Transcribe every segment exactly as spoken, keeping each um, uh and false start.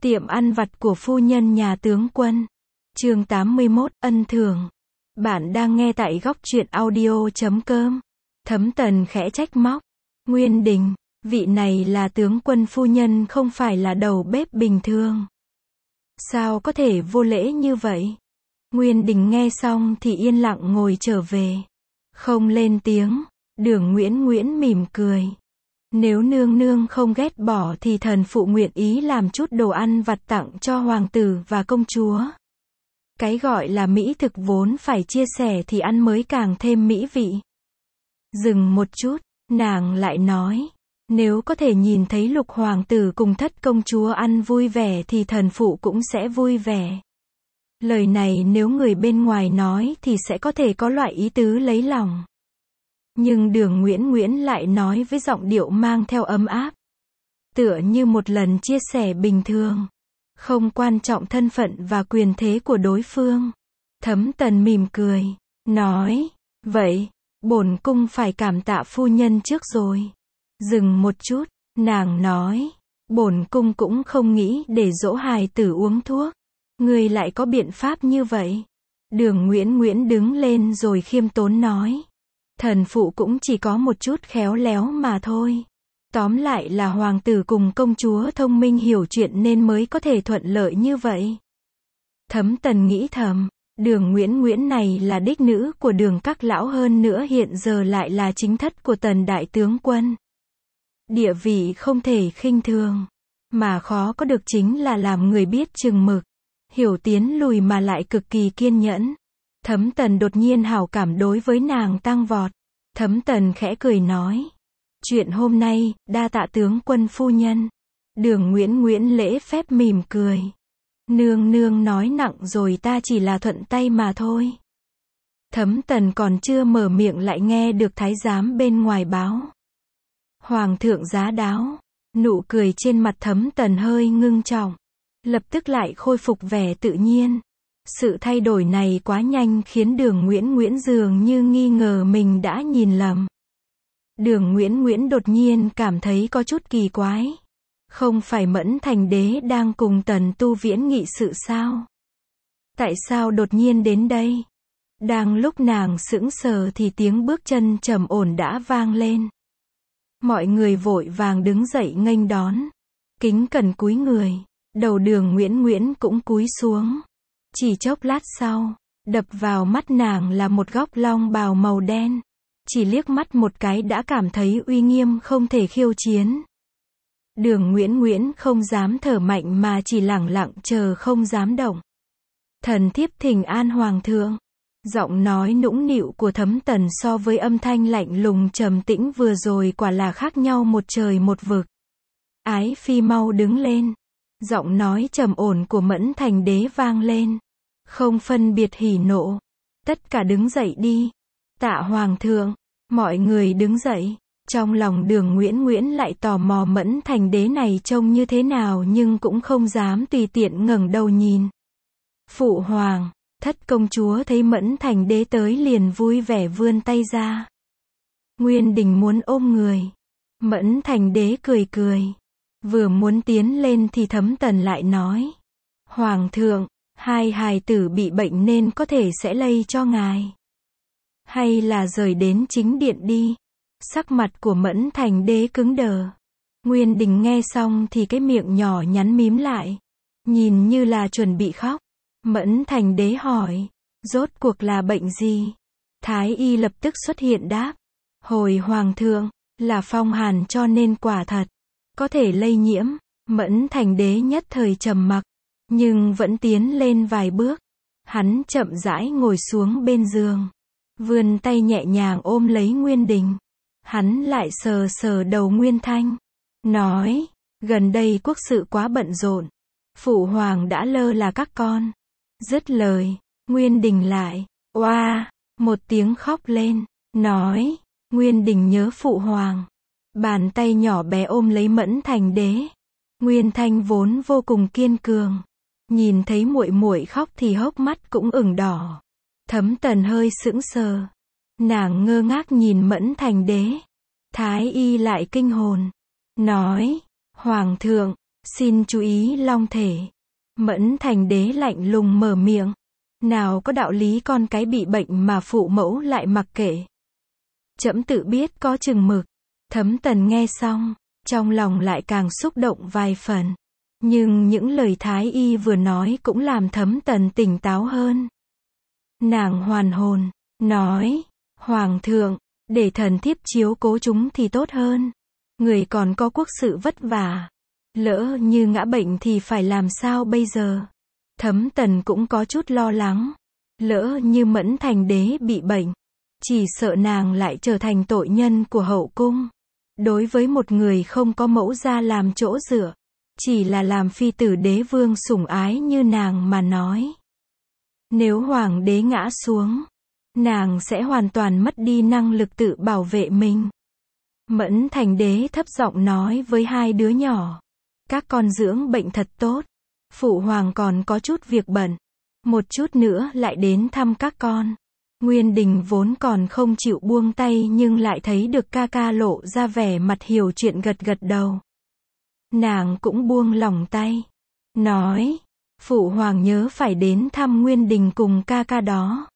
Tiệm ăn vặt của phu nhân nhà tướng quân. Chương tám mươi mốt, ân thường. Bạn đang nghe tại góc truyện audio chấm com. Thấm Tần khẽ trách móc. Nguyên Đình, vị này là tướng quân phu nhân không phải là đầu bếp bình thường. Sao có thể vô lễ như vậy? Nguyên Đình nghe xong thì yên lặng ngồi trở về. Không lên tiếng. Đường Nguyễn Nguyễn mỉm cười. Nếu nương nương không ghét bỏ thì thần phụ nguyện ý làm chút đồ ăn vặt tặng cho hoàng tử và công chúa. Cái gọi là mỹ thực vốn phải chia sẻ thì ăn mới càng thêm mỹ vị. Dừng một chút, nàng lại nói, nếu có thể nhìn thấy lục hoàng tử cùng thất công chúa ăn vui vẻ thì thần phụ cũng sẽ vui vẻ. Lời này nếu người bên ngoài nói thì sẽ có thể có loại ý tứ lấy lòng. Nhưng Đường Nguyễn Nguyễn lại nói với giọng điệu mang theo ấm áp. Tựa như một lần chia sẻ bình thường. Không quan trọng thân phận và quyền thế của đối phương. Thấm Tần mỉm cười. Nói. Vậy, bổn cung phải cảm tạ phu nhân trước rồi. Dừng một chút. Nàng nói. Bổn cung cũng không nghĩ để dỗ hài tử uống thuốc. Người lại có biện pháp như vậy. Đường Nguyễn Nguyễn đứng lên rồi khiêm tốn nói. Thần phụ cũng chỉ có một chút khéo léo mà thôi. Tóm lại là hoàng tử cùng công chúa thông minh hiểu chuyện nên mới có thể thuận lợi như vậy. Thấm Tần nghĩ thầm, Đường Nguyễn Nguyễn này là đích nữ của Đường các lão hơn nữa hiện giờ lại là chính thất của Tần đại tướng quân. Địa vị không thể khinh thường, mà khó có được chính là làm người biết chừng mực, hiểu tiến lùi mà lại cực kỳ kiên nhẫn. Thấm Tần đột nhiên hảo cảm đối với nàng tăng vọt. Thấm Tần khẽ cười nói. Chuyện hôm nay, đa tạ tướng quân phu nhân. Đường Nguyễn Nguyễn lễ phép mỉm cười. Nương nương nói nặng rồi, ta chỉ là thuận tay mà thôi. Thấm Tần còn chưa mở miệng lại nghe được thái giám bên ngoài báo. Hoàng thượng giá đáo. Nụ cười trên mặt Thấm Tần hơi ngưng trọng. Lập tức lại khôi phục vẻ tự nhiên. Sự thay đổi này quá nhanh khiến Đường Nguyễn Nguyễn dường như nghi ngờ mình đã nhìn lầm. Đường Nguyễn Nguyễn đột nhiên cảm thấy có chút kỳ quái. Không phải Mẫn Thành Đế đang cùng Tần Tu Viễn nghị sự sao? Tại sao đột nhiên đến đây? Đang lúc nàng sững sờ thì tiếng bước chân trầm ổn đã vang lên. Mọi người vội vàng đứng dậy nghênh đón. Kính cẩn cúi người. Đầu Đường Nguyễn Nguyễn cũng cúi xuống. Chỉ chốc lát sau, đập vào mắt nàng là một góc long bào màu đen. Chỉ liếc mắt một cái đã cảm thấy uy nghiêm không thể khiêu chiến. Đường Nguyễn Nguyễn không dám thở mạnh mà chỉ lẳng lặng chờ không dám động. Thần thiếp thỉnh an hoàng thượng. Giọng nói nũng nịu của Thấm Tần so với âm thanh lạnh lùng trầm tĩnh vừa rồi quả là khác nhau một trời một vực. Ái phi mau đứng lên. Giọng nói trầm ổn của Mẫn Thành Đế vang lên. Không phân biệt hỉ nộ. Tất cả đứng dậy đi. Tạ hoàng thượng. Mọi người đứng dậy. Trong lòng Đường Nguyễn Nguyễn lại tò mò Mẫn Thành Đế này trông như thế nào nhưng cũng không dám tùy tiện ngẩng đầu nhìn. Phụ hoàng. Thất công chúa thấy Mẫn Thành Đế tới liền vui vẻ vươn tay ra. Nguyên Đình muốn ôm người. Mẫn Thành Đế cười cười. Vừa muốn tiến lên thì Thấm Tần lại nói. Hoàng thượng, hai hài tử bị bệnh nên có thể sẽ lây cho ngài. Hay là rời đến chính điện đi. Sắc mặt của Mẫn Thành Đế cứng đờ. Nguyên Đình nghe xong thì cái miệng nhỏ nhắn mím lại. Nhìn như là chuẩn bị khóc. Mẫn Thành Đế hỏi. Rốt cuộc là bệnh gì? Thái y lập tức xuất hiện đáp. Hồi hoàng thượng, là phong hàn cho nên quả thật. Có thể lây nhiễm. Mẫn Thành Đế nhất thời trầm mặc. Nhưng vẫn tiến lên vài bước. Hắn chậm rãi ngồi xuống bên giường. Vươn tay nhẹ nhàng ôm lấy Nguyên Đình. Hắn lại sờ sờ đầu Nguyên Thanh. Nói. Gần đây quốc sự quá bận rộn. Phụ hoàng đã lơ là các con. Dứt lời. Nguyên Đình lại. Oa. Một tiếng khóc lên. Nói. Nguyên Đình nhớ phụ hoàng. Bàn tay nhỏ bé ôm lấy Mẫn Thành Đế. Nguyên Thanh vốn vô cùng kiên cường. Nhìn thấy muội muội khóc thì hốc mắt cũng ửng đỏ. Thấm Tần hơi sững sờ. Nàng ngơ ngác nhìn Mẫn Thành Đế. Thái y lại kinh hồn. Nói. Hoàng thượng, Xin chú ý long thể. Mẫn Thành Đế lạnh lùng mở miệng. Nào có đạo lý con cái bị bệnh mà phụ mẫu lại mặc kệ. Trẫm tự biết có chừng mực. Thấm Tần nghe xong, trong lòng lại càng xúc động vài phần. Nhưng những lời Thái Y vừa nói cũng làm Thấm Tần tỉnh táo hơn. Nàng hoàn hồn, nói, Hoàng thượng, để thần thiếp chiếu cố chúng thì tốt hơn. Người còn có quốc sự vất vả. Lỡ như ngã bệnh thì phải làm sao bây giờ? Thấm Tần cũng có chút lo lắng. Lỡ như Mẫn Thành Đế bị bệnh, chỉ sợ nàng lại trở thành tội nhân của hậu cung. Đối với một người không có mẫu gia làm chỗ dựa, chỉ là làm phi tử đế vương sủng ái như nàng mà nói. Nếu hoàng đế ngã xuống, nàng sẽ hoàn toàn mất đi năng lực tự bảo vệ mình. Mẫn Thành Đế thấp giọng nói với hai đứa nhỏ. Các con dưỡng bệnh thật tốt. Phụ hoàng còn có chút việc bận. Một chút nữa lại đến thăm các con. Nguyên Đình vốn còn không chịu buông tay nhưng lại thấy được ca ca lộ ra vẻ mặt hiểu chuyện gật gật đầu. Nàng cũng buông lỏng tay. Nói, phụ hoàng nhớ phải đến thăm Nguyên Đình cùng ca ca đó.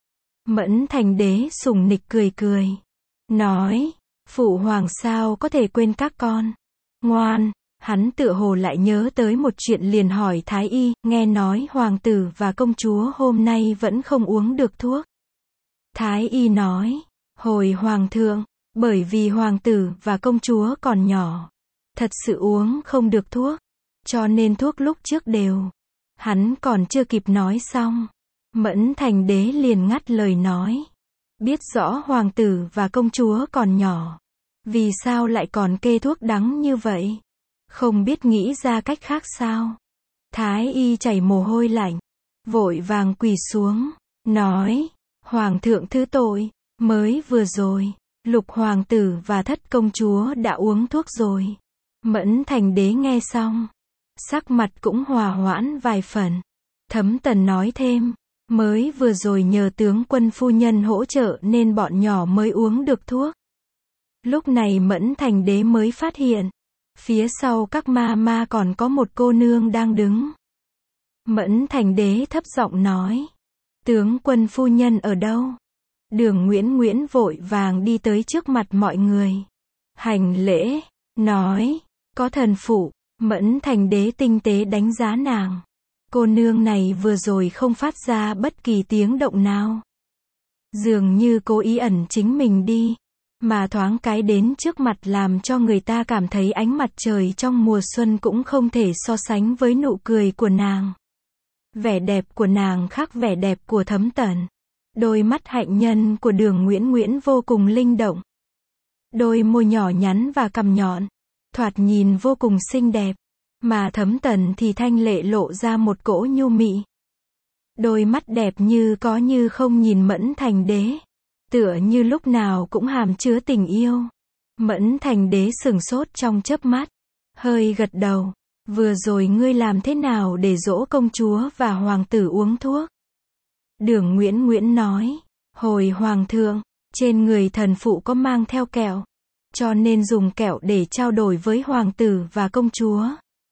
Mẫn Thành Đế sủng nịch cười cười. Nói, phụ hoàng sao có thể quên các con. Ngoan, hắn tựa hồ lại nhớ tới một chuyện liền hỏi Thái Y, nghe nói hoàng tử và công chúa hôm nay vẫn không uống được thuốc. Thái Y nói, hồi hoàng thượng, bởi vì hoàng tử và công chúa còn nhỏ, thật sự uống không được thuốc, cho nên thuốc lúc trước đều. Hắn còn chưa kịp nói xong, Mẫn Thành Đế liền ngắt lời nói, biết rõ hoàng tử và công chúa còn nhỏ, vì sao lại còn kê thuốc đắng như vậy? Không biết nghĩ ra cách khác sao? Thái Y chảy mồ hôi lạnh, vội vàng quỳ xuống, nói, hoàng thượng thứ tội, mới vừa rồi, lục hoàng tử và thất công chúa đã uống thuốc rồi. Mẫn Thành Đế nghe xong, sắc mặt cũng hòa hoãn vài phần. Thấm Tần nói thêm, mới vừa rồi nhờ tướng quân phu nhân hỗ trợ nên bọn nhỏ mới uống được thuốc. Lúc này Mẫn Thành Đế mới phát hiện, phía sau các ma ma còn có một cô nương đang đứng. Mẫn Thành Đế thấp giọng nói, tướng quân phu nhân ở đâu? Đường Nguyễn Nguyễn vội vàng đi tới trước mặt mọi người. Hành lễ, nói, có thần phụ. Mẫn Thành Đế tinh tế đánh giá nàng. Cô nương này vừa rồi không phát ra bất kỳ tiếng động nào. Dường như cố ý ẩn chính mình đi. Mà thoáng cái đến trước mặt làm cho người ta cảm thấy ánh mặt trời trong mùa xuân cũng không thể so sánh với nụ cười của nàng. Vẻ đẹp của nàng khác vẻ đẹp của Thấm Tần. Đôi mắt hạnh nhân của Đường Nguyễn Nguyễn vô cùng linh động. Đôi môi nhỏ nhắn và cằm nhọn, thoạt nhìn vô cùng xinh đẹp. Mà Thấm Tần thì thanh lệ lộ ra một cỗ nhu mị. Đôi mắt đẹp như có như không nhìn Mẫn Thành Đế. Tựa như lúc nào cũng hàm chứa tình yêu. Mẫn Thành Đế sửng sốt trong chớp mắt. Hơi gật đầu. Vừa rồi ngươi làm thế nào để dỗ công chúa và hoàng tử uống thuốc? Đường Nguyễn Nguyễn nói. Hồi hoàng thượng, trên người thần phụ có mang theo kẹo. Cho nên dùng kẹo để trao đổi với hoàng tử và công chúa.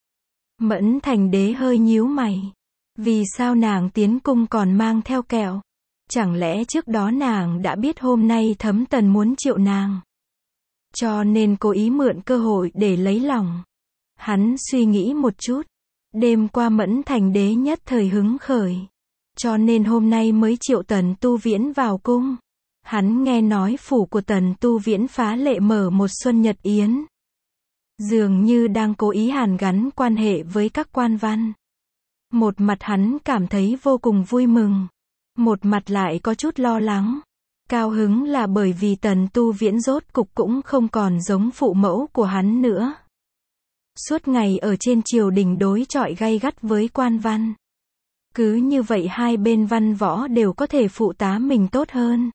Mẫn Thành Đế hơi nhíu mày. Vì sao nàng tiến cung còn mang theo kẹo? Chẳng lẽ trước đó nàng đã biết hôm nay Thấm Tần muốn triệu nàng? Cho nên cố ý mượn cơ hội để lấy lòng. Hắn suy nghĩ một chút. Đêm qua Mẫn Thành Đế nhất thời hứng khởi. Cho nên hôm nay mới triệu Tần Tu Viễn vào cung. Hắn nghe nói phủ của Tần Tu Viễn phá lệ mở một xuân nhật yến. Dường như đang cố ý hàn gắn quan hệ với các quan văn. Một mặt hắn cảm thấy vô cùng vui mừng. Một mặt lại có chút lo lắng. Cao hứng là bởi vì Tần Tu Viễn rốt cục cũng không còn giống phụ mẫu của hắn nữa. Suốt ngày ở trên triều đình đối chọi gay gắt với quan văn. Cứ như vậy hai bên văn võ đều có thể phụ tá mình tốt hơn.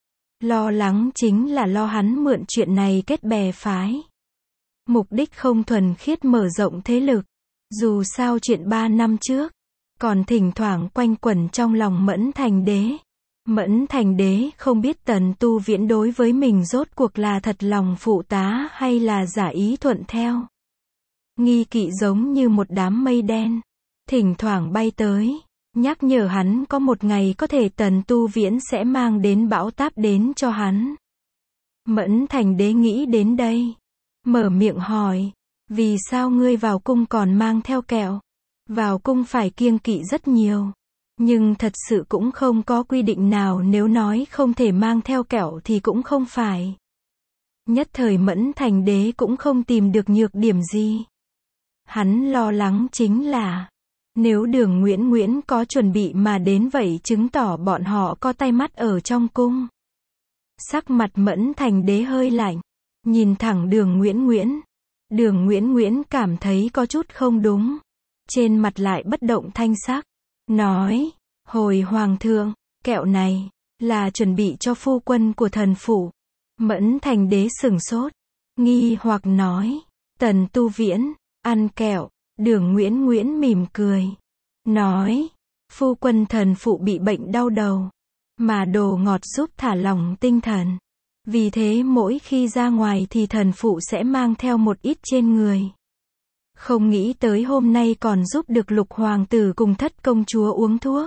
Lo lắng chính là lo hắn mượn chuyện này kết bè phái. Mục đích không thuần khiết mở rộng thế lực. Dù sao chuyện ba năm trước, còn thỉnh thoảng quanh quẩn trong lòng Mẫn Thành Đế. Mẫn Thành Đế không biết Tần Tu Viễn đối với mình rốt cuộc là thật lòng phụ tá hay là giả ý thuận theo. nghi kỵ giống như một đám mây đen, thỉnh thoảng bay tới, nhắc nhở hắn có một ngày có thể Tần Tu Viễn sẽ mang đến bão táp đến cho hắn. Mẫn Thành Đế nghĩ đến đây, mở miệng hỏi, vì sao ngươi vào cung còn mang theo kẹo? Vào cung phải kiêng kỵ rất nhiều, nhưng thật sự cũng không có quy định nào nếu nói không thể mang theo kẹo thì cũng không phải. Nhất thời Mẫn Thành Đế cũng không tìm được nhược điểm gì. Hắn lo lắng chính là, nếu Đường Nguyễn Nguyễn có chuẩn bị mà đến vậy chứng tỏ bọn họ có tay mắt ở trong cung. Sắc mặt Mẫn Thành Đế hơi lạnh, nhìn thẳng Đường Nguyễn Nguyễn. Đường Nguyễn Nguyễn cảm thấy có chút không đúng, trên mặt lại bất động thanh sắc, nói, hồi Hoàng thượng, kẹo này, là chuẩn bị cho phu quân của thần phủ. Mẫn Thành Đế sửng sốt, nghi hoặc nói, Tần Tu Viễn, ăn kẹo. Đường Nguyễn Nguyễn mỉm cười, nói, phu quân thần phụ bị bệnh đau đầu, mà đồ ngọt giúp thả lỏng tinh thần. Vì thế mỗi khi ra ngoài thì thần phụ sẽ mang theo một ít trên người. Không nghĩ tới hôm nay còn giúp được Lục hoàng tử cùng Thất công chúa uống thuốc.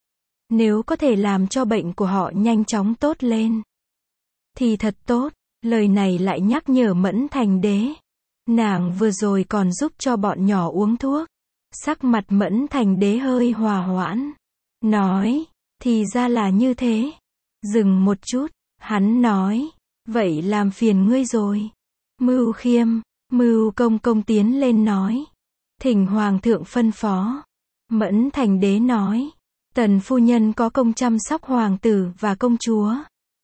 Nếu có thể làm cho bệnh của họ nhanh chóng tốt lên thì thật tốt. Lời này lại nhắc nhở Mẫn Thành Đế. Nàng vừa rồi còn giúp cho bọn nhỏ uống thuốc. Sắc mặt Mẫn Thành Đế hơi hòa hoãn, nói, thì ra là như thế. Dừng một chút, hắn nói, vậy làm phiền ngươi rồi. Mưu Khiêm, Mưu Công Công tiến lên nói, thỉnh Hoàng thượng phân phó. Mẫn Thành Đế nói, Tần phu nhân có công chăm sóc hoàng tử và công chúa.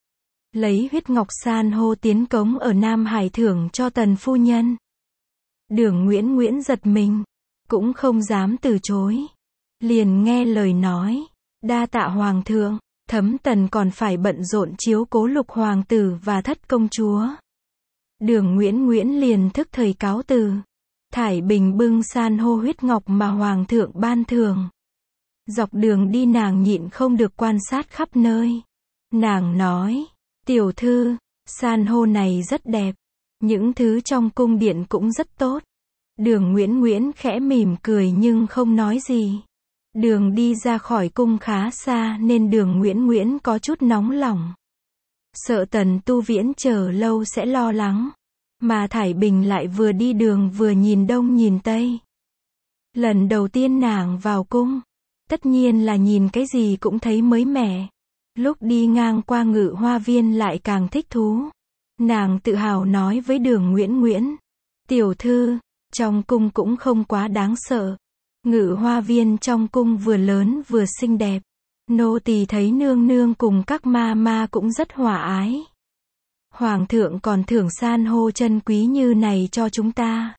Lấy huyết ngọc san hô tiến cống ở Nam Hải thưởng cho Tần phu nhân. Đường Nguyễn Nguyễn giật mình, cũng không dám từ chối. Liền nghe lời nói, đa tạ Hoàng thượng, Thấm Tần còn phải bận rộn chiếu cố Lục hoàng tử và Thất công chúa. Đường Nguyễn Nguyễn liền thức thời cáo từ. Thải Bình bưng san hô huyết ngọc mà Hoàng thượng ban thưởng. Dọc đường đi nàng nhịn không được quan sát khắp nơi. Nàng nói, tiểu thư, san hô này rất đẹp. Những thứ trong cung điện cũng rất tốt. Đường Nguyễn Nguyễn khẽ mỉm cười nhưng không nói gì. Đường đi ra khỏi cung khá xa nên Đường Nguyễn Nguyễn có chút nóng lòng. Sợ Tần Tu Viễn chờ lâu sẽ lo lắng. Mà Thải Bình lại vừa đi đường vừa nhìn đông nhìn tây. Lần đầu tiên nàng vào cung, tất nhiên là nhìn cái gì cũng thấy mới mẻ. Lúc đi ngang qua Ngự Hoa Viên lại càng thích thú. Nàng tự hào nói với Đường Nguyễn Nguyễn, tiểu thư, trong cung cũng không quá đáng sợ. Ngự Hoa Viên trong cung vừa lớn vừa xinh đẹp. Nô tỳ thấy nương nương cùng các ma ma cũng rất hòa ái. Hoàng thượng còn thưởng san hô chân quý như này cho chúng ta.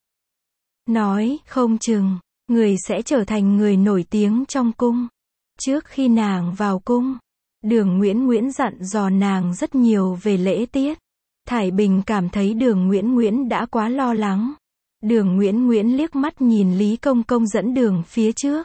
Nói, không chừng, người sẽ trở thành người nổi tiếng trong cung. Trước khi nàng vào cung, Đường Nguyễn Nguyễn dặn dò nàng rất nhiều về lễ tiết. Thải Bình cảm thấy Đường Nguyễn Nguyễn đã quá lo lắng. Đường Nguyễn Nguyễn liếc mắt nhìn Lý Công Công dẫn đường phía trước.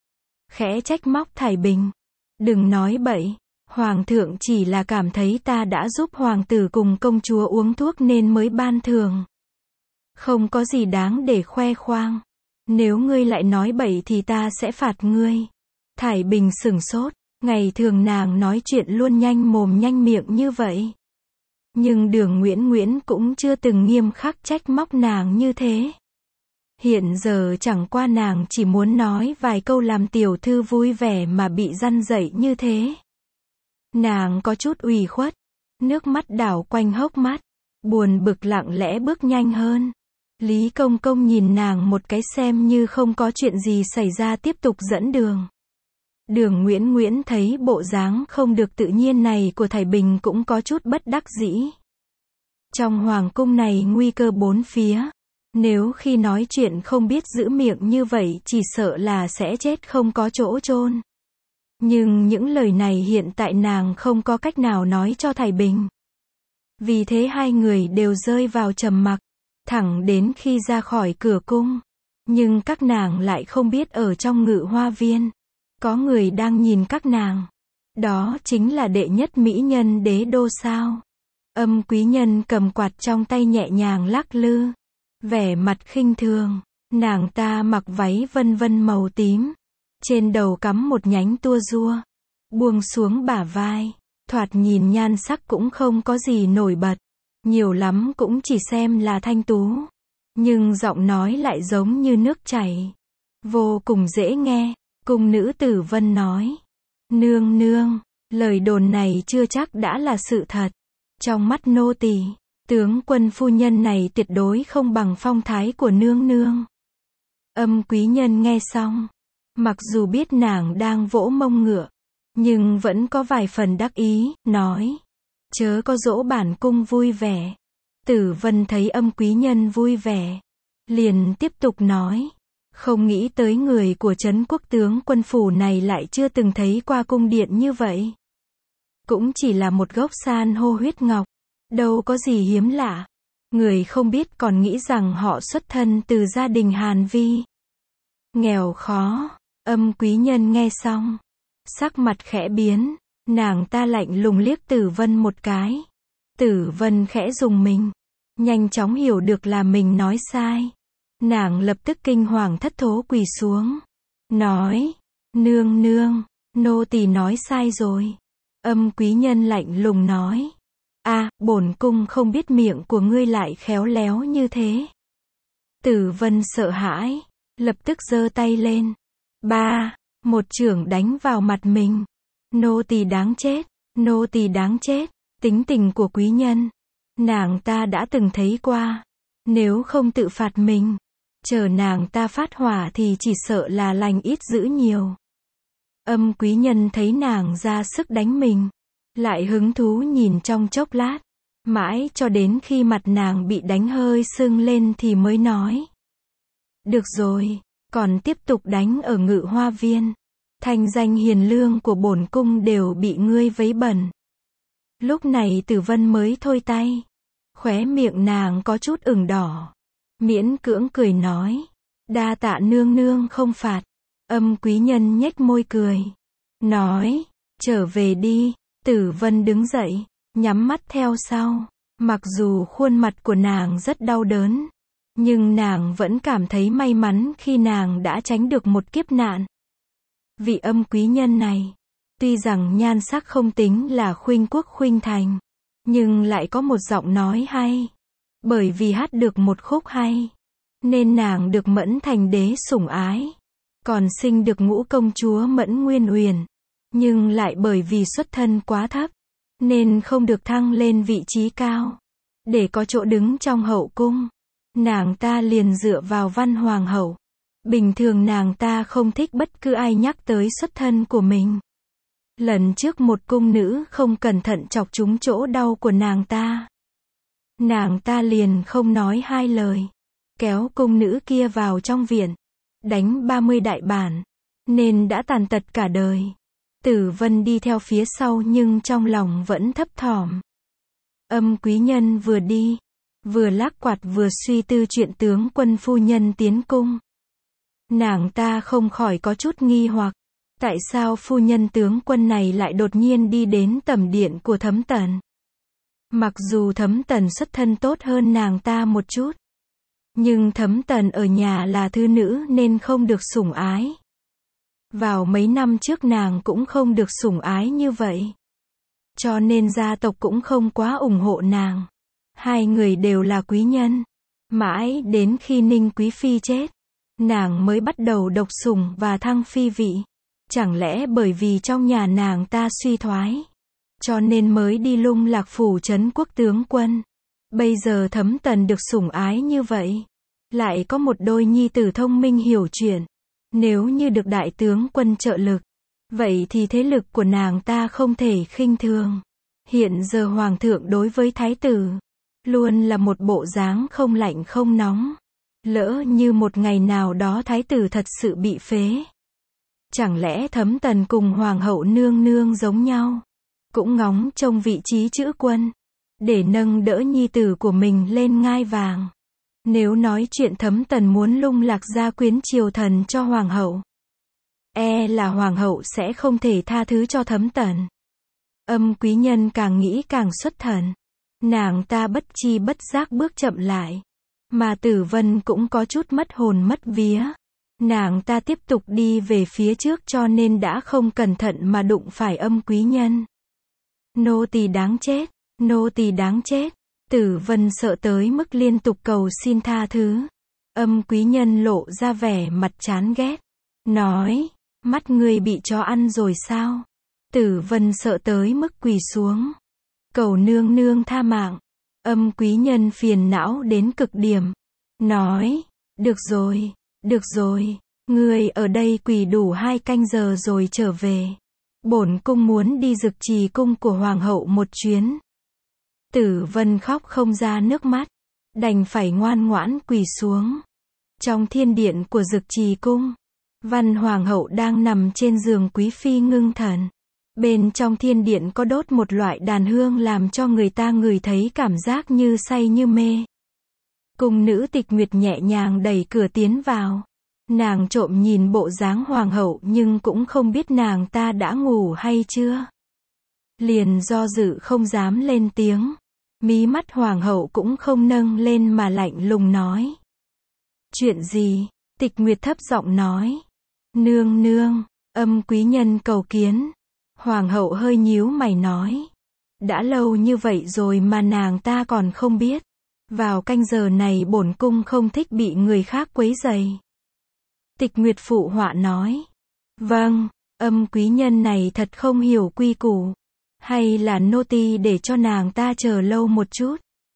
Khẽ trách móc Thải Bình. Đừng nói bậy. Hoàng thượng chỉ là cảm thấy ta đã giúp hoàng tử cùng công chúa uống thuốc nên mới ban thưởng. Không có gì đáng để khoe khoang. Nếu ngươi lại nói bậy thì ta sẽ phạt ngươi. Thải Bình sửng sốt. Ngày thường nàng nói chuyện luôn nhanh mồm nhanh miệng như vậy. Nhưng Đường Nguyễn Nguyễn cũng chưa từng nghiêm khắc trách móc nàng như thế. Hiện giờ chẳng qua nàng chỉ muốn nói vài câu làm tiểu thư vui vẻ mà bị răn dạy như thế. Nàng có chút ủy khuất, nước mắt đảo quanh hốc mắt, buồn bực lặng lẽ bước nhanh hơn. Lý Công Công nhìn nàng một cái xem như không có chuyện gì xảy ra tiếp tục dẫn đường. Đường Nguyễn Nguyễn thấy bộ dáng không được tự nhiên này của Thải Bình cũng có chút bất đắc dĩ. Trong hoàng cung này nguy cơ bốn phía. Nếu khi nói chuyện không biết giữ miệng như vậy chỉ sợ là sẽ chết không có chỗ chôn. Nhưng những lời này hiện tại nàng không có cách nào nói cho Thải Bình. Vì thế hai người đều rơi vào trầm mặc, thẳng đến khi ra khỏi cửa cung. Nhưng các nàng lại không biết ở trong Ngự Hoa Viên có người đang nhìn các nàng. Đó chính là đệ nhất mỹ nhân đế đô sao. Âm quý nhân cầm quạt trong tay nhẹ nhàng lắc lư, vẻ mặt khinh thường. Nàng ta mặc váy vân vân màu tím, trên đầu cắm một nhánh tua rua, buông xuống bả vai, thoạt nhìn nhan sắc cũng không có gì nổi bật, nhiều lắm cũng chỉ xem là thanh tú, nhưng giọng nói lại giống như nước chảy, vô cùng dễ nghe. Cung nữ Tử Vân nói, nương nương, lời đồn này chưa chắc đã là sự thật. Trong mắt nô tỳ, tướng quân phu nhân này tuyệt đối không bằng phong thái của nương nương. Âm quý nhân nghe xong, mặc dù biết nàng đang vỗ mông ngựa, nhưng vẫn có vài phần đắc ý, nói, chớ có dỗ bản cung vui vẻ. Tử Vân thấy âm quý nhân vui vẻ, liền tiếp tục nói, không nghĩ tới người của Trấn Quốc tướng quân phủ này lại chưa từng thấy qua cung điện như vậy. Cũng chỉ là một gốc san hô huyết ngọc, đâu có gì hiếm lạ. Người không biết còn nghĩ rằng họ xuất thân từ gia đình Hàn Vi. Nghèo khó. Âm quý nhân nghe xong, sắc mặt khẽ biến, nàng ta lạnh lùng liếc Tử Vân một cái. Tử Vân khẽ rùng mình, nhanh chóng hiểu được là mình nói sai. Nàng lập tức kinh hoàng thất thố quỳ xuống, nói, nương nương, nô tỳ nói sai rồi. Âm quý nhân lạnh lùng nói, a, à, bổn cung không biết miệng của ngươi lại khéo léo như thế. Tử Vân sợ hãi, lập tức giơ tay lên, ba, một chưởng đánh vào mặt mình. Nô tỳ đáng chết, nô tỳ đáng chết. Tính tình của quý nhân, nàng ta đã từng thấy qua, nếu không tự phạt mình, chờ nàng ta phát hỏa thì chỉ sợ là lành ít dữ nhiều. Âm quý nhân thấy nàng ra sức đánh mình, lại hứng thú nhìn trong chốc lát, mãi cho đến khi mặt nàng bị đánh hơi sưng lên thì mới nói, được rồi, còn tiếp tục đánh ở Ngự Hoa Viên, thanh danh hiền lương của bổn cung đều bị ngươi vấy bẩn. Lúc này Tử Vân mới thôi tay, khóe miệng nàng có chút ửng đỏ, miễn cưỡng cười nói, đa tạ nương nương không phạt. Âm quý nhân nhếch môi cười, nói, trở về đi. Tử Vân đứng dậy, nhắm mắt theo sau, mặc dù khuôn mặt của nàng rất đau đớn, nhưng nàng vẫn cảm thấy may mắn khi nàng đã tránh được một kiếp nạn. Vị âm quý nhân này, tuy rằng nhan sắc không tính là khuynh quốc khuynh thành, nhưng lại có một giọng nói hay. Bởi vì hát được một khúc hay, nên nàng được Mẫn Thành Đế sủng ái, còn sinh được ngũ công chúa Mẫn Nguyên Uyển. Nhưng lại bởi vì xuất thân quá thấp, nên không được thăng lên vị trí cao, để có chỗ đứng trong hậu cung. Nàng ta liền dựa vào Văn Hoàng hậu. Bình thường nàng ta không thích bất cứ ai nhắc tới xuất thân của mình. Lần trước một cung nữ không cẩn thận chọc trúng chỗ đau của nàng ta, nàng ta liền không nói hai lời, kéo cung nữ kia vào trong viện, đánh ba mươi đại bản, nên đã tàn tật cả đời. Tử Vân đi theo phía sau nhưng trong lòng vẫn thấp thỏm. Âm quý nhân vừa đi, vừa lắc quạt vừa suy tư chuyện tướng quân phu nhân tiến cung. Nàng ta không khỏi có chút nghi hoặc, tại sao phu nhân tướng quân này lại đột nhiên đi đến tẩm điện của Thấm Tần. Mặc dù Thấm Tần xuất thân tốt hơn nàng ta một chút, nhưng Thấm Tần ở nhà là thư nữ nên không được sủng ái. Vào mấy năm trước nàng cũng không được sủng ái như vậy, cho nên gia tộc cũng không quá ủng hộ nàng. Hai người đều là quý nhân, mãi đến khi Ninh Quý Phi chết, nàng mới bắt đầu độc sủng và thăng phi vị. Chẳng lẽ bởi vì trong nhà nàng ta suy thoái, cho nên mới đi lung lạc phủ Trấn Quốc tướng quân. Bây giờ Thấm Tần được sủng ái như vậy, lại có một đôi nhi tử thông minh hiểu chuyện. Nếu như được đại tướng quân trợ lực, vậy thì thế lực của nàng ta không thể khinh thường. Hiện giờ hoàng thượng đối với thái tử, luôn là một bộ dáng không lạnh không nóng. Lỡ như một ngày nào đó thái tử thật sự bị phế, chẳng lẽ Thấm Tần cùng hoàng hậu nương nương giống nhau, cũng ngóng trông vị trí chữ quân, để nâng đỡ nhi tử của mình lên ngai vàng. Nếu nói chuyện Thấm Tần muốn lung lạc gia quyến triều thần cho hoàng hậu, e là hoàng hậu sẽ không thể tha thứ cho Thấm Tần. Âm quý nhân càng nghĩ càng xuất thần, nàng ta bất chi bất giác bước chậm lại, Mà Tử Vân cũng có chút mất hồn mất vía. Nàng ta tiếp tục đi về phía trước cho nên đã không cẩn thận mà đụng phải Âm Quý Nhân. Nô tỳ đáng chết, nô tỳ đáng chết. Tử Vân sợ tới mức liên tục cầu xin tha thứ. Âm Quý Nhân lộ ra vẻ mặt chán ghét. Nói, mắt ngươi bị chó ăn rồi sao? Tử Vân sợ tới mức quỳ xuống. Cầu nương nương tha mạng. Âm Quý Nhân phiền não đến cực điểm. Nói, được rồi, được rồi, ngươi ở đây quỳ đủ hai canh giờ rồi trở về. Bổn cung muốn đi Dực Trì cung của hoàng hậu một chuyến. Tử Vân khóc không ra nước mắt, đành phải ngoan ngoãn quỳ xuống. Trong thiên điện của Dực Trì cung, Văn hoàng hậu đang nằm trên giường quý phi ngưng thần. Bên trong thiên điện có đốt một loại đàn hương làm cho người ta ngửi thấy cảm giác như say như mê. Cung nữ Tịch Nguyệt nhẹ nhàng đẩy cửa tiến vào. Nàng trộm nhìn bộ dáng hoàng hậu nhưng cũng không biết nàng ta đã ngủ hay chưa. Liền do dự không dám lên tiếng. Mí mắt hoàng hậu cũng không nâng lên mà lạnh lùng nói. Chuyện gì? Tịch Nguyệt thấp giọng nói. Nương nương, Âm Quý Nhân cầu kiến. Hoàng hậu hơi nhíu mày nói. Đã lâu như vậy rồi mà nàng ta còn không biết. Vào canh giờ này bổn cung không thích bị người khác quấy rầy. Tịch Nguyệt phụ họa nói. Vâng, Âm Quý Nhân này thật không hiểu quy củ. Hay là nô tỳ để cho nàng ta chờ lâu một chút.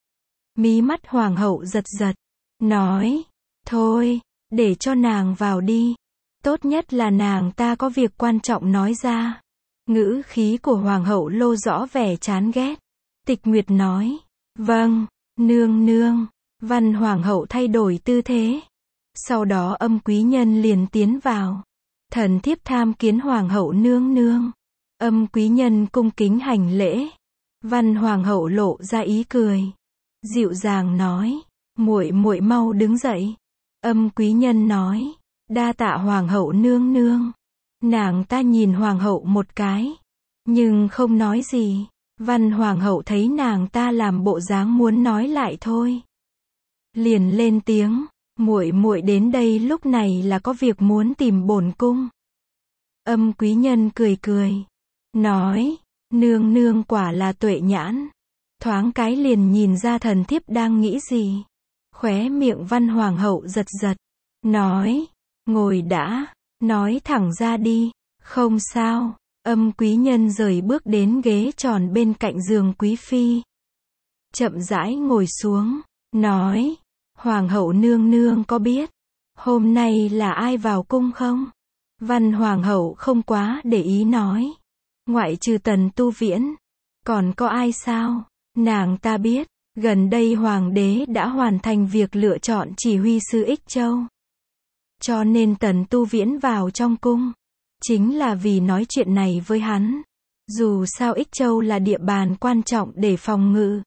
Mí mắt hoàng hậu giật giật. Nói. Thôi, để cho nàng vào đi. Tốt nhất là nàng ta có việc quan trọng nói ra. Ngữ khí của hoàng hậu lô rõ vẻ chán ghét. Tịch Nguyệt nói. Vâng, nương nương. Văn hoàng hậu thay đổi tư thế. Sau đó Âm Quý Nhân liền tiến vào. Thần thiếp tham kiến hoàng hậu nương nương. Âm Quý Nhân cung kính hành lễ. Văn hoàng hậu lộ ra ý cười. Dịu dàng nói. Muội muội mau đứng dậy. Âm Quý Nhân nói. Đa tạ hoàng hậu nương nương. Nàng ta nhìn hoàng hậu một cái. Nhưng không nói gì. Văn hoàng hậu thấy nàng ta làm bộ dáng muốn nói lại thôi. Liền lên tiếng. Muội muội đến đây lúc này là có việc muốn tìm bổn cung. Âm Quý Nhân cười cười. Nói. Nương nương quả là tuệ nhãn. Thoáng cái liền nhìn ra thần thiếp đang nghĩ gì. Khóe miệng Văn hoàng hậu giật giật. Nói. Ngồi đã. Nói thẳng ra đi. Không sao. Âm Quý Nhân rời bước đến ghế tròn bên cạnh giường quý phi. Chậm rãi ngồi xuống. Nói. Hoàng hậu nương nương có biết. Hôm nay là ai vào cung không? Văn hoàng hậu không quá để ý nói. Ngoại trừ Tần Tu Viễn. Còn có ai sao? Nàng ta biết. Gần đây hoàng đế đã hoàn thành việc lựa chọn chỉ huy sứ Ích Châu. Cho nên Tần Tu Viễn vào trong cung. Chính là vì nói chuyện này với hắn. Dù sao Ích Châu là địa bàn quan trọng để phòng ngự.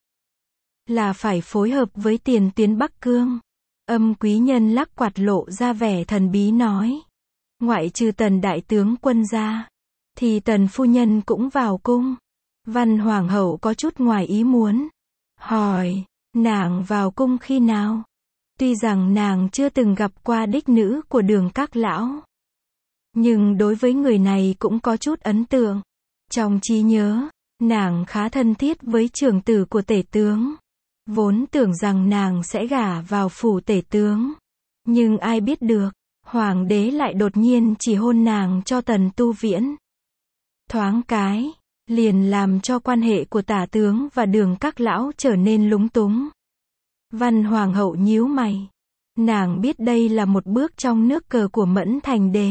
Là phải phối hợp với tiền tuyến Bắc Cương. Âm Quý Nhân lắc quạt lộ ra vẻ thần bí nói. Ngoại trừ Tần đại tướng quân ra. Thì Tần phu nhân cũng vào cung. Văn hoàng hậu có chút ngoài ý muốn. Hỏi. Nàng vào cung khi nào? Tuy rằng nàng chưa từng gặp qua đích nữ của Đường Các Lão. Nhưng đối với người này cũng có chút ấn tượng. Trong trí nhớ, nàng khá thân thiết với trưởng tử của tể tướng. Vốn tưởng rằng nàng sẽ gả vào phủ tể tướng. Nhưng ai biết được, hoàng đế lại đột nhiên chỉ hôn nàng cho Tần Tu Viễn. Thoáng cái, liền làm cho quan hệ của tả tướng và Đường Các Lão trở nên lúng túng. Văn hoàng hậu nhíu mày. Nàng biết đây là một bước trong nước cờ của Mẫn Thành Đế.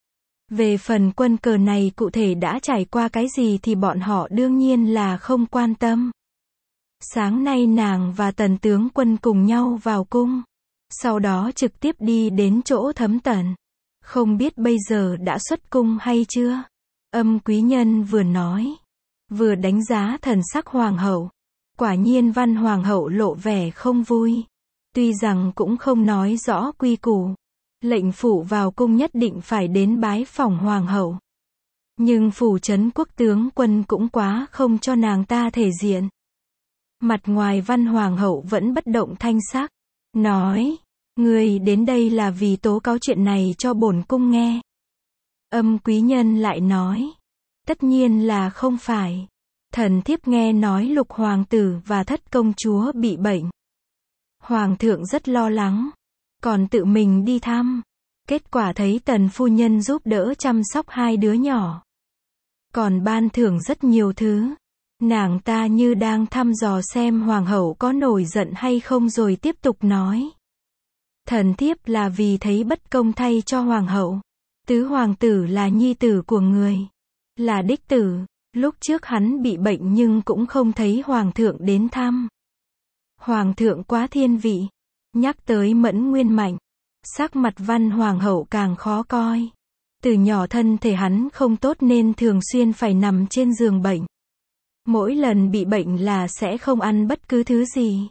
Về phần quân cờ này cụ thể đã trải qua cái gì thì bọn họ đương nhiên là không quan tâm. Sáng nay nàng và Tần tướng quân cùng nhau vào cung. Sau đó trực tiếp đi đến chỗ Thấm Tần. Không biết bây giờ đã xuất cung hay chưa? Âm Quý Nhân vừa nói. Vừa đánh giá thần sắc hoàng hậu. Quả nhiên Văn hoàng hậu lộ vẻ không vui. Tuy rằng cũng không nói rõ quy củ. Lệnh phủ vào cung nhất định phải đến bái phỏng hoàng hậu. Nhưng phủ trấn quốc tướng quân cũng quá không cho nàng ta thể diện. Mặt ngoài Văn hoàng hậu vẫn bất động thanh sắc. nói, người đến đây là vì tố cáo chuyện này cho bổn cung nghe. Âm quý nhân lại nói, tất nhiên là không phải. Thần thiếp nghe nói Lục hoàng tử và Thất công chúa bị bệnh. Hoàng thượng rất lo lắng, còn tự mình đi thăm. Kết quả thấy Tần phu nhân giúp đỡ chăm sóc hai đứa nhỏ. Còn ban thưởng rất nhiều thứ. Nàng ta như đang thăm dò xem hoàng hậu có nổi giận hay không rồi tiếp tục nói. Thần thiếp là vì thấy bất công thay cho hoàng hậu. Tứ hoàng tử là nhi tử của người. Là đích tử. Lúc trước hắn bị bệnh nhưng cũng không thấy hoàng thượng đến thăm. Hoàng thượng quá thiên vị. Nhắc tới Mẫn Nguyên Mạnh. Sắc mặt Văn hoàng hậu càng khó coi. Từ nhỏ thân thể hắn không tốt nên thường xuyên phải nằm trên giường bệnh. Mỗi lần bị bệnh là sẽ không ăn bất cứ thứ gì.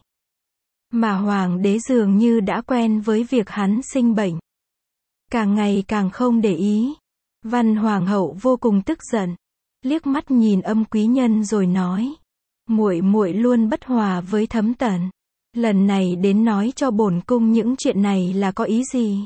Mà hoàng đế dường như đã quen với việc hắn sinh bệnh. Càng ngày càng không để ý. Văn hoàng hậu vô cùng tức giận. Liếc mắt nhìn Âm quý nhân rồi nói. Muội muội luôn bất hòa với Thấm Tần. Lần này đến nói cho bổn cung những chuyện này là có ý gì?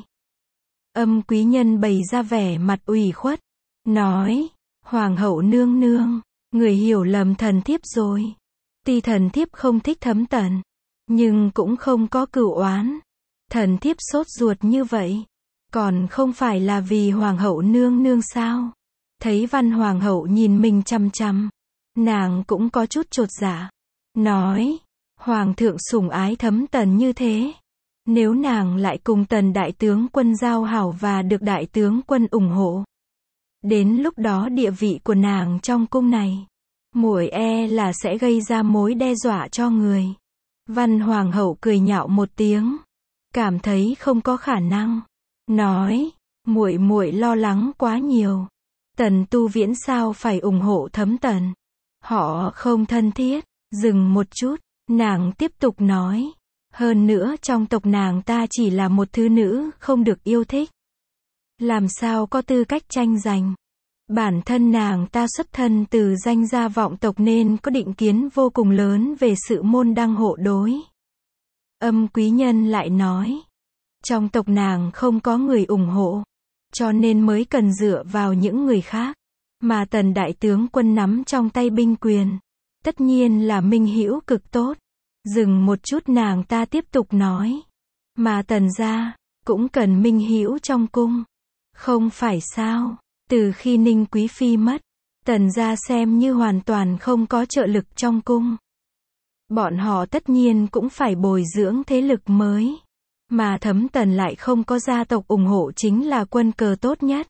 Âm quý nhân bày ra vẻ mặt ủy khuất. Nói. Hoàng hậu nương nương. Người hiểu lầm thần thiếp rồi. Tuy thần thiếp không thích Thấm Tần. Nhưng cũng không có cửu oán. Thần thiếp sốt ruột như vậy. Còn không phải là vì hoàng hậu nương nương sao? Thấy Văn hoàng hậu nhìn mình chăm chăm. Nàng cũng có chút chột dạ. Nói. Hoàng thượng sủng ái Thấm Tần như thế. Nếu nàng lại cùng Tần đại tướng quân giao hảo và được đại tướng quân ủng hộ. Đến lúc đó địa vị của nàng trong cung này. Muội e là sẽ gây ra mối đe dọa cho người. Văn hoàng hậu cười nhạo một tiếng. Cảm thấy không có khả năng. Nói. Muội muội lo lắng quá nhiều. Tần Tu Viễn sao phải ủng hộ Thấm Tần? Họ không thân thiết. Dừng một chút. Nàng tiếp tục nói. Hơn nữa trong tộc nàng ta chỉ là một thứ nữ không được yêu thích. Làm sao có tư cách tranh giành. Bản thân nàng ta xuất thân từ danh gia vọng tộc nên có định kiến vô cùng lớn về sự môn đăng hộ đối. Âm quý nhân lại nói. Trong tộc nàng không có người ủng hộ. Cho nên mới cần dựa vào những người khác. Mà Tần đại tướng quân nắm trong tay binh quyền. Tất nhiên là minh hữu cực tốt. Dừng một chút nàng ta tiếp tục nói. Mà Tần gia cũng cần minh hữu trong cung. Không phải sao? Từ khi Ninh Quý Phi mất, Tần gia xem như hoàn toàn không có trợ lực trong cung. Bọn họ tất nhiên cũng phải bồi dưỡng thế lực mới. Mà Thấm Tần lại không có gia tộc ủng hộ chính là quân cờ tốt nhất.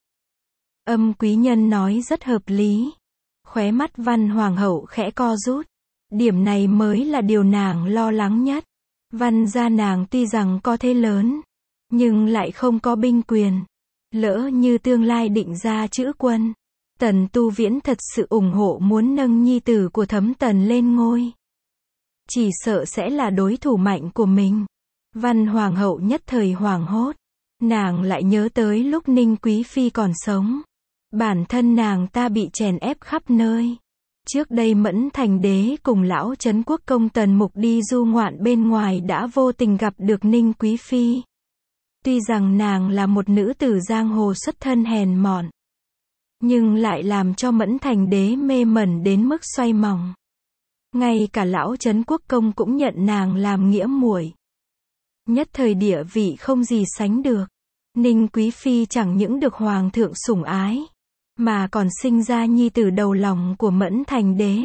Âm quý nhân nói rất hợp lý. Khóe mắt Văn hoàng hậu khẽ co rút. Điểm này mới là điều nàng lo lắng nhất. Văn gia nàng tuy rằng có thế lớn, nhưng lại không có binh quyền. Lỡ như tương lai định ra chữ quân, Tần Tu Viễn thật sự ủng hộ muốn nâng nhi tử của Thấm Tần lên ngôi. Chỉ sợ sẽ là đối thủ mạnh của mình. Văn hoàng hậu nhất thời hoảng hốt. Nàng lại nhớ tới lúc Ninh Quý Phi còn sống. Bản thân nàng ta bị chèn ép khắp nơi. Trước đây Mẫn Thành Đế cùng lão Trấn Quốc công Tần Mục đi du ngoạn bên ngoài đã vô tình gặp được Ninh Quý Phi. Tuy rằng nàng là một nữ tử giang hồ xuất thân hèn mọn, nhưng lại làm cho Mẫn Thành Đế mê mẩn đến mức xoay mòng. Ngay cả lão Trấn Quốc công cũng nhận nàng làm nghĩa muội. Nhất thời địa vị không gì sánh được. Ninh Quý Phi chẳng những được hoàng thượng sủng ái, mà còn sinh ra nhi tử đầu lòng của Mẫn Thành Đế.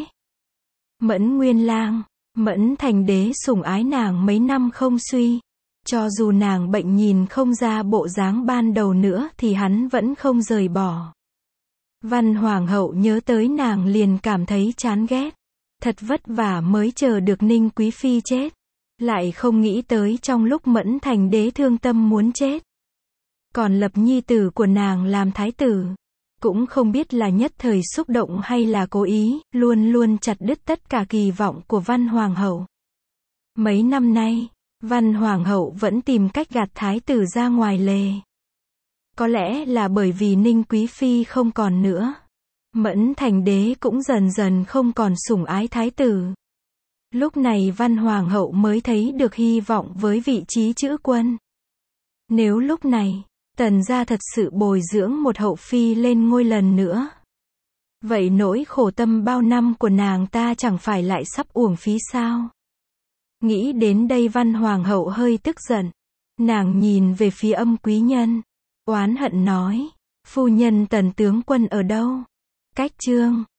Mẫn Nguyên Lang. Mẫn Thành Đế sủng ái nàng mấy năm không suy. Cho dù nàng bệnh nhìn không ra bộ dáng ban đầu nữa thì hắn vẫn không rời bỏ. Văn hoàng hậu nhớ tới nàng liền cảm thấy chán ghét. Thật vất vả mới chờ được Ninh Quý Phi chết. Lại không nghĩ tới trong lúc Mẫn Thành Đế thương tâm muốn chết, còn lập nhi tử của nàng làm thái tử. Cũng không biết là nhất thời xúc động hay là cố ý, luôn luôn chặt đứt tất cả kỳ vọng của Văn hoàng hậu. Mấy năm nay, Văn hoàng hậu vẫn tìm cách gạt thái tử ra ngoài lề. Có lẽ là bởi vì Ninh Quý Phi không còn nữa. Mẫn Thành Đế cũng dần dần không còn sủng ái thái tử. Lúc này Văn Hoàng hậu mới thấy được hy vọng với vị trí chữ quân. Nếu lúc này, Tần gia thật sự bồi dưỡng một hậu phi lên ngôi lần nữa, vậy nỗi khổ tâm bao năm của nàng ta chẳng phải lại sắp uổng phí sao? Nghĩ đến đây Văn Hoàng hậu hơi tức giận. Nàng nhìn về phía Âm quý nhân, oán hận nói, phu nhân Tần tướng quân ở đâu? Cách chương